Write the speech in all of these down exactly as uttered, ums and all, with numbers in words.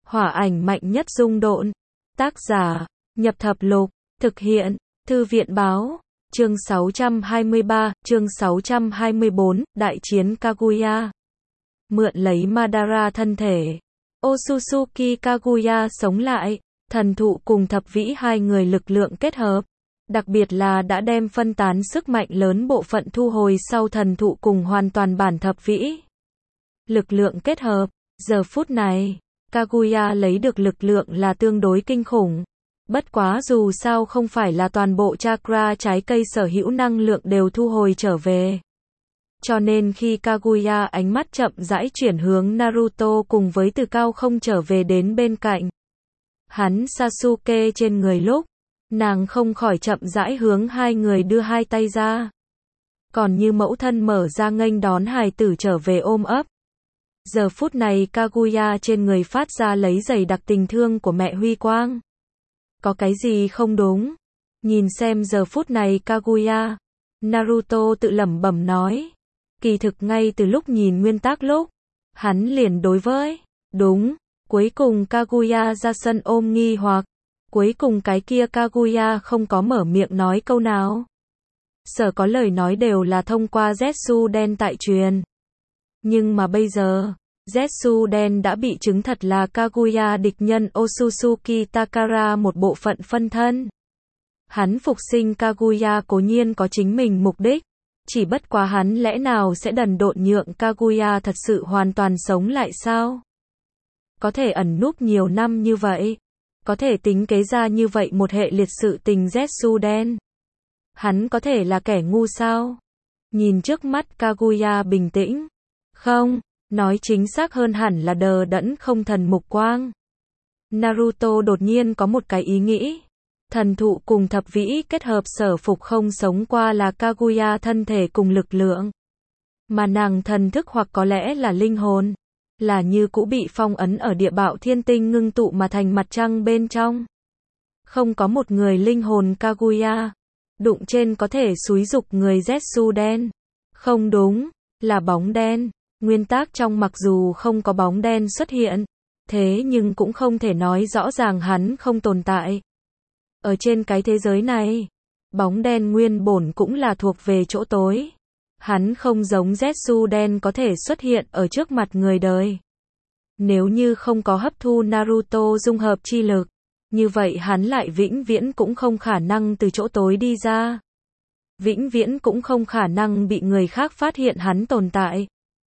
Hỏa ảnh mạnh nhất dung độn. Tác giả, Nhập Thập Lục, thực hiện, Thư viện Báo, chương sáu trăm hai mươi ba, chương sáu trăm hai mươi bốn, Đại chiến Kaguya. Mượn lấy Madara thân thể. Otsutsuki Kaguya sống lại, thần thụ cùng thập vĩ hai người lực lượng kết hợp. Đặc biệt là đã đem phân tán sức mạnh lớn bộ phận thu hồi sau thần thụ cùng hoàn toàn bản thập vĩ. Lực lượng kết hợp, giờ phút này, Kaguya lấy được lực lượng là tương đối kinh khủng. Bất quá dù sao không phải là toàn bộ chakra trái cây sở hữu năng lượng đều thu hồi trở về. Cho nên khi Kaguya ánh mắt chậm rãi chuyển hướng Naruto cùng với từ cao không trở về đến bên cạnh hắn Sasuke trên người lúc, nàng không khỏi chậm rãi hướng hai người đưa hai tay ra. Còn như mẫu thân mở ra nghênh đón hài tử trở về ôm ấp. Giờ phút này Kaguya trên người phát ra lấy dày đặc tình thương của mẹ huy quang. Có cái gì không đúng? Nhìn xem giờ phút này Kaguya, Naruto tự lẩm bẩm nói. Kỳ thực ngay từ lúc nhìn nguyên tác lúc, hắn liền đối với, đúng, cuối cùng Kaguya ra sân ôm nghi hoặc, cuối cùng cái kia Kaguya không có mở miệng nói câu nào. Sở có lời nói đều là thông qua Zetsu đen tại truyền. Nhưng mà bây giờ, Zetsu đen đã bị chứng thật là Kaguya địch nhân Otsutsuki Takara một bộ phận phân thân. Hắn phục sinh Kaguya cố nhiên có chính mình mục đích, chỉ bất quá hắn lẽ nào sẽ đần độn nhượng Kaguya thật sự hoàn toàn sống lại sao? Có thể ẩn núp nhiều năm như vậy, có thể tính kế ra như vậy một hệ liệt sự tình Zetsu đen. Hắn có thể là kẻ ngu sao? Nhìn trước mắt Kaguya bình tĩnh. Không, nói chính xác hơn hẳn là đờ đẫn không thần mục quang. Naruto đột nhiên có một cái ý nghĩ. Thần thụ cùng thập vĩ kết hợp sở phục không sống qua là Kaguya thân thể cùng lực lượng. Mà nàng thần thức hoặc có lẽ là linh hồn. Là như cũ bị phong ấn ở địa bạo thiên tinh ngưng tụ mà thành mặt trăng bên trong. Không có một người linh hồn Kaguya. Đụng trên có thể xúi dục người Zetsu đen. Không đúng, là bóng đen. Nguyên tác trong mặc dù không có bóng đen xuất hiện, thế nhưng cũng không thể nói rõ ràng hắn không tồn tại. Ở trên cái thế giới này, bóng đen nguyên bổn cũng là thuộc về chỗ tối. Hắn không giống Zetsu đen có thể xuất hiện ở trước mặt người đời. Nếu như không có hấp thu Naruto dung hợp chi lực, như vậy hắn lại vĩnh viễn cũng không khả năng từ chỗ tối đi ra. Vĩnh viễn cũng không khả năng bị người khác phát hiện hắn tồn tại.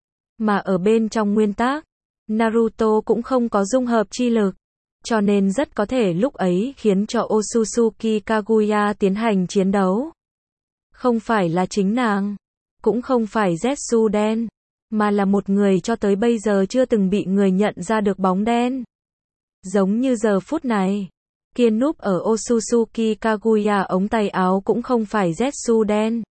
Mà ở bên trong nguyên tác, Naruto cũng không có dung hợp chi lực, cho nên rất có thể lúc ấy khiến cho Otsutsuki Kaguya tiến hành chiến đấu. Không phải là chính nàng, cũng không phải Zetsu đen, mà là một người cho tới bây giờ chưa từng bị người nhận ra được bóng đen. Giống như giờ phút này, kia núp ở Otsutsuki Kaguya ống tay áo cũng không phải Zetsu đen,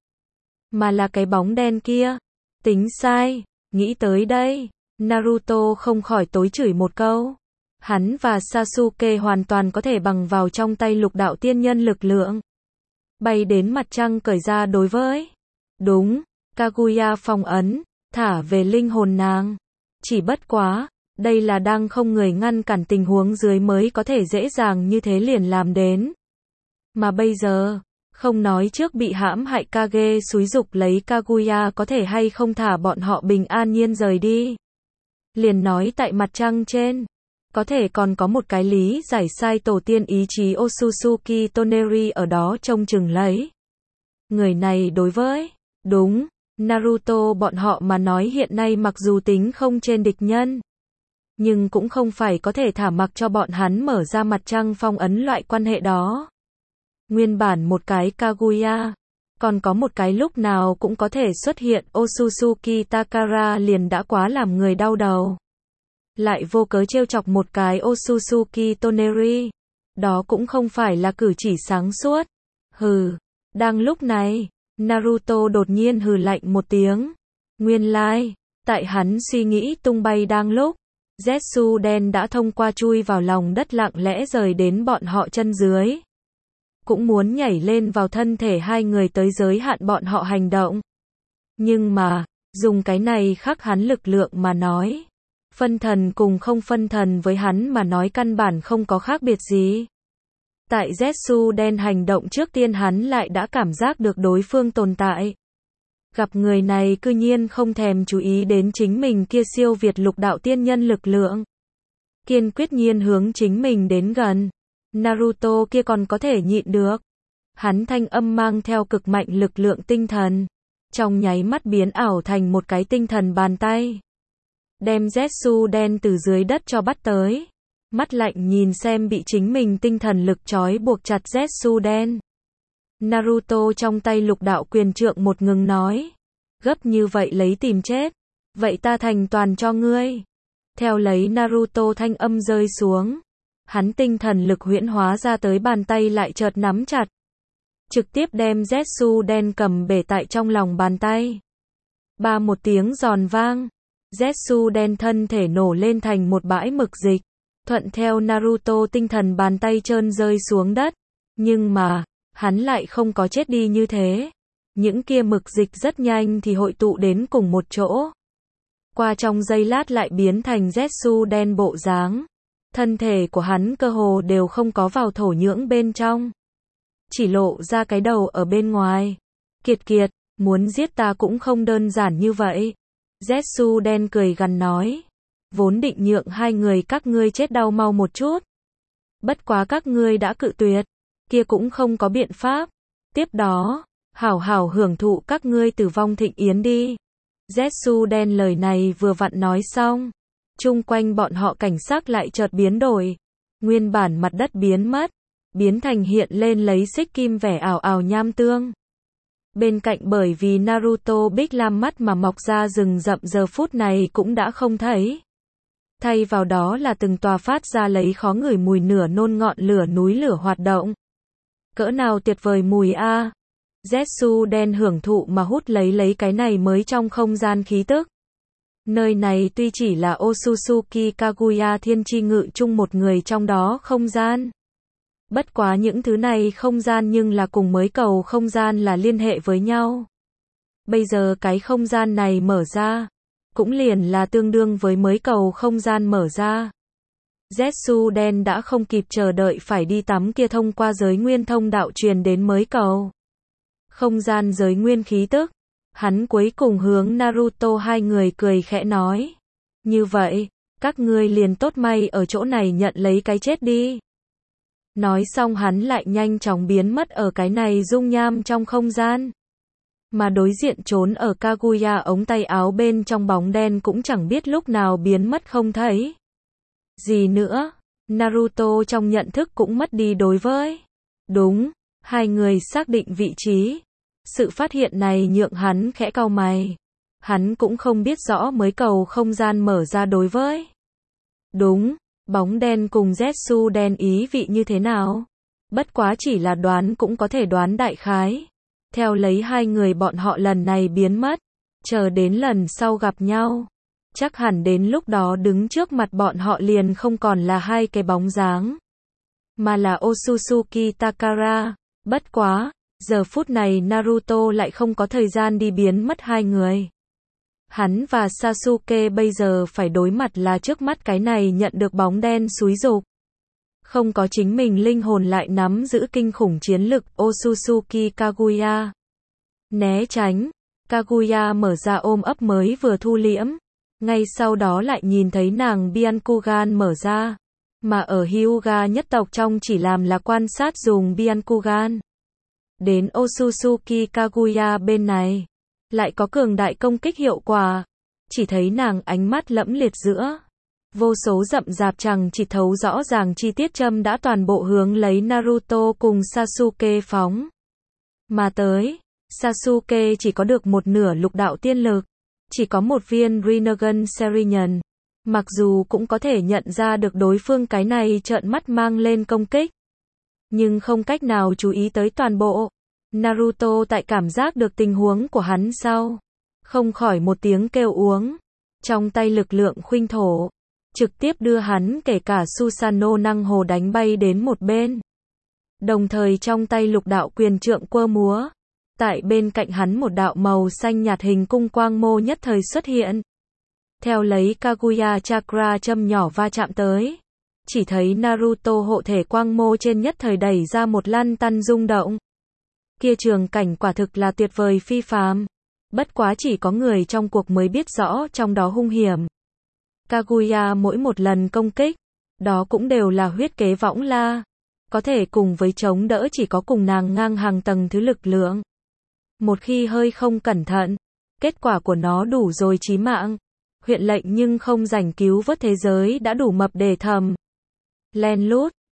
mà là cái bóng đen kia. Tính sai. Nghĩ tới đây, Naruto không khỏi tối chửi một câu. Hắn và Sasuke hoàn toàn có thể bằng vào trong tay lục đạo tiên nhân lực lượng. Bay đến mặt trăng cởi ra đối với. Đúng, Kaguya phong ấn, thả về linh hồn nàng. Chỉ bất quá, đây là đang không người ngăn cản tình huống dưới mới có thể dễ dàng như thế liền làm đến. Mà bây giờ, không nói trước bị hãm hại Kage xúi dục lấy Kaguya có thể hay không thả bọn họ bình an nhiên rời đi. Liền nói tại mặt trăng trên, có thể còn có một cái lý giải sai tổ tiên ý chí Otsutsuki Toneri ở đó trông chừng lấy. Người này đối với, đúng, Naruto bọn họ mà nói hiện nay mặc dù tính không trên địch nhân, nhưng cũng không phải có thể thả mặc cho bọn hắn mở ra mặt trăng phong ấn loại quan hệ đó. Nguyên bản một cái Kaguya, còn có một cái lúc nào cũng có thể xuất hiện Otsutsuki Takara liền đã quá làm người đau đầu. Lại vô cớ trêu chọc một cái Otsutsuki Toneri, đó cũng không phải là cử chỉ sáng suốt. Hừ, đang lúc này, Naruto đột nhiên hừ lạnh một tiếng. Nguyên lai, like, tại hắn suy nghĩ tung bay đang lúc, Zetsu đen đã thông qua chui vào lòng đất lặng lẽ rời đến bọn họ chân dưới. Cũng muốn nhảy lên vào thân thể hai người tới giới hạn bọn họ hành động. Nhưng mà, dùng cái này khắc hắn lực lượng mà nói, Phân thần cùng không phân thần với hắn mà nói căn bản không có khác biệt gì. Tại Zetsu đen hành động trước tiên hắn lại đã cảm giác được đối phương tồn tại. Gặp người này cư nhiên không thèm chú ý đến chính mình kia siêu việt lục đạo tiên nhân lực lượng. Kiên quyết nhiên hướng chính mình đến gần. Naruto kia còn có thể nhịn được. Hắn thanh âm mang theo cực mạnh lực lượng tinh thần. Trong nháy mắt biến ảo thành một cái tinh thần bàn tay. Đem Zetsu đen từ dưới đất cho bắt tới. Mắt lạnh nhìn xem bị chính mình tinh thần lực trói buộc chặt Zetsu đen. Naruto trong tay lục đạo quyền trượng một ngừng nói. Gấp như vậy lấy tìm chết. Vậy ta thành toàn cho ngươi. Theo lấy Naruto thanh âm rơi xuống. Hắn tinh thần lực huyễn hóa ra tới bàn tay lại chợt nắm chặt. Trực tiếp đem Zetsu đen cầm bể tại trong lòng bàn tay. Ba một tiếng giòn vang. Zetsu đen thân thể nổ lên thành một bãi mực dịch. Thuận theo Naruto tinh thần bàn tay trơn rơi xuống đất. Nhưng mà, hắn lại không có chết đi như thế. Những kia mực dịch rất nhanh thì hội tụ đến cùng một chỗ. Qua trong giây lát lại biến thành Zetsu đen bộ dáng. Thân thể của hắn cơ hồ đều không có vào thổ nhưỡng bên trong. Chỉ lộ ra cái đầu ở bên ngoài. Kiệt kiệt, muốn giết ta cũng không đơn giản như vậy. Zetsu đen cười gằn nói. Vốn định nhượng hai người các ngươi chết đau mau một chút. Bất quá các ngươi đã cự tuyệt. Kia cũng không có biện pháp. Tiếp đó, hảo hảo hưởng thụ các ngươi tử vong thịnh yến đi. Zetsu đen lời này vừa vặn nói xong. Chung quanh bọn họ cảnh sắc lại chợt biến đổi. Nguyên bản mặt đất biến mất. Biến thành hiện lên lấy xích kim vẻ ảo ảo nham tương. Bên cạnh bởi vì Naruto Bích Lam mắt mà mọc ra rừng rậm giờ phút này cũng đã không thấy. Thay vào đó là từng tòa phát ra lấy khó ngửi mùi nửa nôn ngọn lửa núi lửa hoạt động. Cỡ nào tuyệt vời mùi a. Zetsu đen hưởng thụ mà hút lấy lấy cái này mới trong không gian khí tức. Nơi này tuy chỉ là Otsutsuki Kaguya thiên chi ngự chung một người trong đó không gian. Bất quá những thứ này không gian nhưng là cùng mới cầu không gian là liên hệ với nhau. Bây giờ cái không gian này mở ra, cũng liền là tương đương với mới cầu không gian mở ra. Zetsu đen đã không kịp chờ đợi phải đi tắm kia thông qua giới nguyên thông đạo truyền đến mới cầu. Không gian giới nguyên khí tức. Hắn cuối cùng hướng Naruto hai người cười khẽ nói. Như vậy, các ngươi liền tốt may ở chỗ này nhận lấy cái chết đi. Nói xong hắn lại nhanh chóng biến mất ở cái này dung nham trong không gian. Mà đối diện trốn ở Kaguya ống tay áo bên trong bóng đen cũng chẳng biết lúc nào biến mất không thấy. Gì nữa, Naruto trong nhận thức cũng mất đi đối với. Đúng, hai người xác định vị trí. Sự phát hiện này nhượng hắn khẽ cau mày. Hắn cũng không biết rõ mới cầu không gian mở ra đối với. Đúng, bóng đen cùng Zetsu đen ý vị như thế nào? Bất quá chỉ là đoán cũng có thể đoán đại khái. Theo lấy hai người bọn họ lần này biến mất. Chờ đến lần sau gặp nhau. Chắc hẳn đến lúc đó đứng trước mặt bọn họ liền không còn là hai cái bóng dáng. Mà là Otsutsuki Takara. Bất quá. Giờ phút này Naruto lại không có thời gian đi biến mất hai người. Hắn và Sasuke bây giờ phải đối mặt là trước mắt cái này nhận được bóng đen xúi giục. Không có chính mình linh hồn lại nắm giữ kinh khủng chiến lực Otsutsuki Kaguya. Né tránh, Kaguya mở ra ôm ấp mới vừa thu liễm. Ngay sau đó lại nhìn thấy nàng Byakugan mở ra. Mà ở Hyuga nhất tộc trong chỉ làm là quan sát dùng Byakugan. Đến Otsutsuki Kaguya bên này, lại có cường đại công kích hiệu quả. Chỉ thấy nàng ánh mắt lẫm liệt giữa. Vô số rậm rạp chẳng chỉ thấu rõ ràng chi tiết châm đã toàn bộ hướng lấy Naruto cùng Sasuke phóng. Mà tới, Sasuke chỉ có được một nửa lục đạo tiên lực. Chỉ có một viên Rinnegan Sharingan. Mặc dù cũng có thể nhận ra được đối phương cái này trợn mắt mang lên công kích. Nhưng không cách nào chú ý tới toàn bộ. Naruto tại cảm giác được tình huống của hắn sau. Không khỏi một tiếng kêu uống. Trong tay lực lượng khuynh thổ. Trực tiếp đưa hắn kể cả Susanoo năng hồ đánh bay đến một bên. Đồng thời trong tay lục đạo quyền trượng quơ múa. Tại bên cạnh hắn một đạo màu xanh nhạt hình cung quang mô nhất thời xuất hiện. theo lấy Kaguya Chakra châm nhỏ va chạm tới. Chỉ thấy Naruto hộ thể quang mô trên nhất thời đẩy ra một lăn tăn rung động. Kia trường cảnh quả thực là tuyệt vời phi phàm. Bất quá chỉ có người trong cuộc mới biết rõ trong đó hung hiểm. Kaguya mỗi một lần công kích, đó cũng đều là huyết kế võng la. Có thể cùng với chống đỡ chỉ có cùng nàng ngang hàng tầng thứ lực lượng. Một khi hơi không cẩn thận, kết quả của nó đủ rồi chí mạng. Huyện lệnh nhưng không rảnh cứu vớt thế giới đã đủ mập để thầm. Len lút,